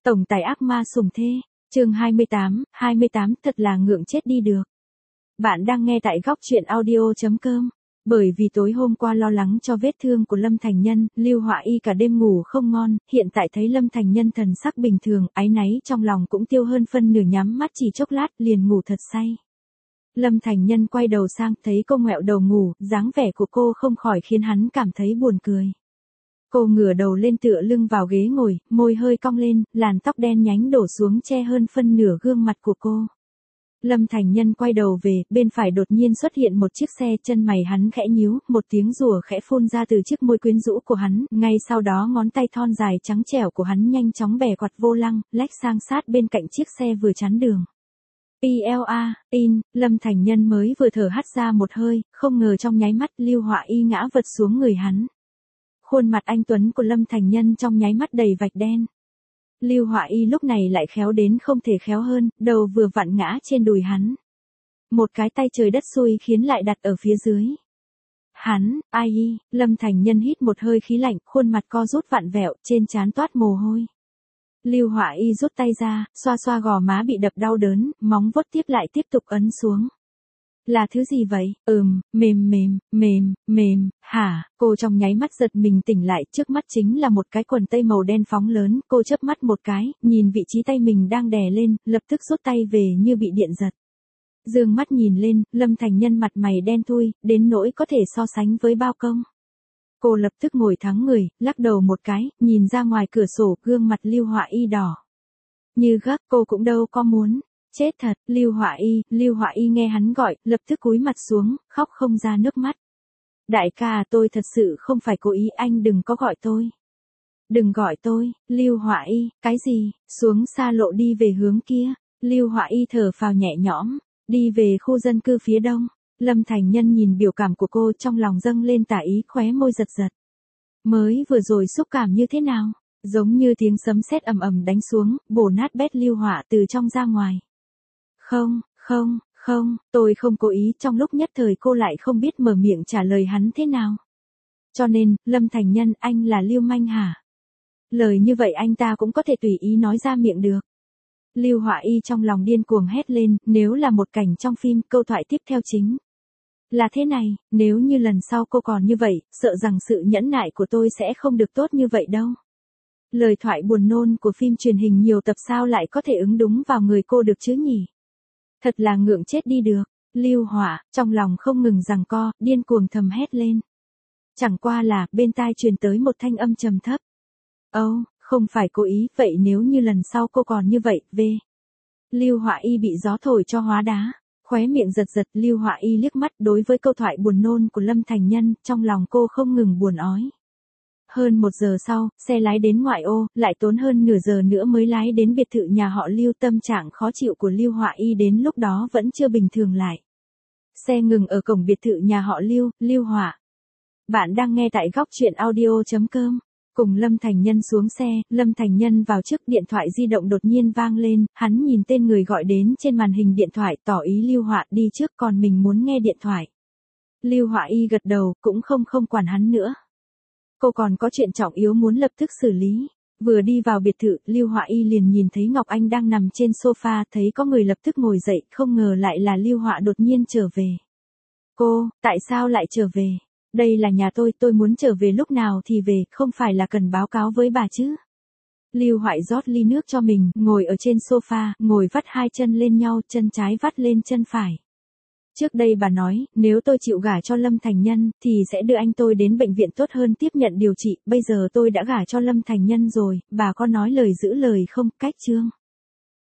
Tổng tài ác ma sủng thê, chương 28 thật là ngượng chết đi được. Bạn đang nghe tại góc truyện audio.com. Bởi vì tối hôm qua lo lắng cho vết thương của Lâm Thành Nhân, Lưu Họa Y cả đêm ngủ không ngon, hiện tại thấy Lâm Thành Nhân thần sắc bình thường, áy náy trong lòng cũng tiêu hơn phân nửa, nhắm mắt chỉ chốc lát liền ngủ thật say. Lâm Thành Nhân quay đầu sang, thấy cô ngoẹo đầu ngủ, dáng vẻ của cô không khỏi khiến hắn cảm thấy buồn cười. Cô ngửa đầu lên tựa lưng vào ghế ngồi, môi hơi cong lên, làn tóc đen nhánh đổ xuống che hơn phân nửa gương mặt của cô. Lâm Thành Nhân quay đầu về, bên phải đột nhiên xuất hiện một chiếc xe, chân mày hắn khẽ nhíu, một tiếng rủa khẽ phun ra từ chiếc môi quyến rũ của hắn, ngay sau đó ngón tay thon dài trắng trẻo của hắn nhanh chóng bẻ quạt vô lăng, lách sang sát bên cạnh chiếc xe vừa chắn đường. Lâm Thành Nhân mới vừa thở hắt ra một hơi, không ngờ trong nháy mắt Lưu Họa Y ngã vật xuống người hắn. Khuôn mặt anh tuấn của Lâm Thành Nhân trong nháy mắt đầy vạch đen. Lưu Họa Y lúc này lại khéo đến không thể khéo hơn, đầu vừa vặn ngã trên đùi hắn. Một cái tay trời đất xui khiến lại đặt ở phía dưới. Lâm Thành Nhân hít một hơi khí lạnh, khuôn mặt co rút vặn vẹo, trên trán toát mồ hôi. Lưu Họa Y rút tay ra, xoa xoa gò má bị đập đau đớn, móng vuốt tiếp lại tiếp tục ấn xuống. Là thứ gì vậy? Mềm, hả? Cô trong nháy mắt giật mình tỉnh lại, trước mắt chính là một cái quần tây màu đen phóng lớn, cô chớp mắt một cái, nhìn vị trí tay mình đang đè lên, lập tức rút tay về như bị điện giật. Dương mắt nhìn lên, Lâm Thành Nhân mặt mày đen thui, đến nỗi có thể so sánh với bao công. Cô lập tức ngồi thắng người, lắc đầu một cái, nhìn ra ngoài cửa sổ, gương mặt Lưu Họa Y đỏ như gấc, cô cũng đâu có muốn. Chết thật, Lưu Họa Y nghe hắn gọi, lập tức cúi mặt xuống, khóc không ra nước mắt. Đại ca, tôi thật sự không phải cố ý, anh đừng có gọi tôi. Đừng gọi tôi, Lưu Họa Y, cái gì? Xuống xa lộ đi về hướng kia. Lưu Họa Y thở phào nhẹ nhõm, đi về khu dân cư phía đông. Lâm Thành Nhân nhìn biểu cảm của cô, trong lòng dâng lên tà ý, khóe môi giật giật. Mới vừa rồi xúc cảm như thế nào? Giống như tiếng sấm sét ầm ầm đánh xuống, bổ nát bét Lưu Họa từ trong ra ngoài. Không, tôi không cố ý, trong lúc nhất thời cô lại không biết mở miệng trả lời hắn thế nào. Cho nên, Lâm Thành Nhân, anh là lưu manh hả? Lời như vậy anh ta cũng có thể tùy ý nói ra miệng được. Lưu Họa Y trong lòng điên cuồng hét lên, nếu là một cảnh trong phim, câu thoại tiếp theo chính là thế này, nếu như lần sau cô còn như vậy, sợ rằng sự nhẫn nại của tôi sẽ không được tốt như vậy đâu. Lời thoại buồn nôn của phim truyền hình nhiều tập sao lại có thể ứng đúng vào người cô được chứ nhỉ? Thật là ngượng chết đi được. Lưu Họa, trong lòng không ngừng giằng co, điên cuồng thầm hét lên. Chẳng qua là, bên tai truyền tới một thanh âm trầm thấp. Không phải cố ý, vậy nếu như lần sau cô còn như vậy, Lưu Họa Y bị gió thổi cho hóa đá. Khóe miệng giật giật, Lưu Họa Y liếc mắt đối với câu thoại buồn nôn của Lâm Thành Nhân, trong lòng cô không ngừng buồn ói. Hơn 1 giờ sau, xe lái đến ngoại ô, lại tốn hơn nửa giờ nữa mới lái đến biệt thự nhà họ Lưu. Tâm trạng khó chịu của Lưu Họa Y đến lúc đó vẫn chưa bình thường lại. Xe ngừng ở cổng biệt thự nhà họ Lưu, Lưu Họa. Bạn đang nghe tại góc truyện audio.com. Cùng Lâm Thành Nhân xuống xe, Lâm Thành Nhân vào trước, điện thoại di động đột nhiên vang lên, hắn nhìn tên người gọi đến trên màn hình điện thoại, tỏ ý Lưu Họa đi trước, còn mình muốn nghe điện thoại. Lưu Họa Y gật đầu, cũng không quản hắn nữa. Cô còn có chuyện trọng yếu muốn lập tức xử lý. Vừa đi vào biệt thự, Lưu Họa Y liền nhìn thấy Ngọc Anh đang nằm trên sofa, thấy có người lập tức ngồi dậy, không ngờ lại là Lưu Họa đột nhiên trở về. Cô, tại sao lại trở về? Đây là nhà tôi muốn trở về lúc nào thì về, không phải là cần báo cáo với bà chứ. Lưu Họa rót ly nước cho mình, ngồi ở trên sofa, ngồi vắt hai chân lên nhau, chân trái vắt lên chân phải. Trước đây bà nói, nếu tôi chịu gả cho Lâm Thành Nhân, thì sẽ đưa anh tôi đến bệnh viện tốt hơn tiếp nhận điều trị, bây giờ tôi đã gả cho Lâm Thành Nhân rồi, bà có nói lời giữ lời không, cách chương.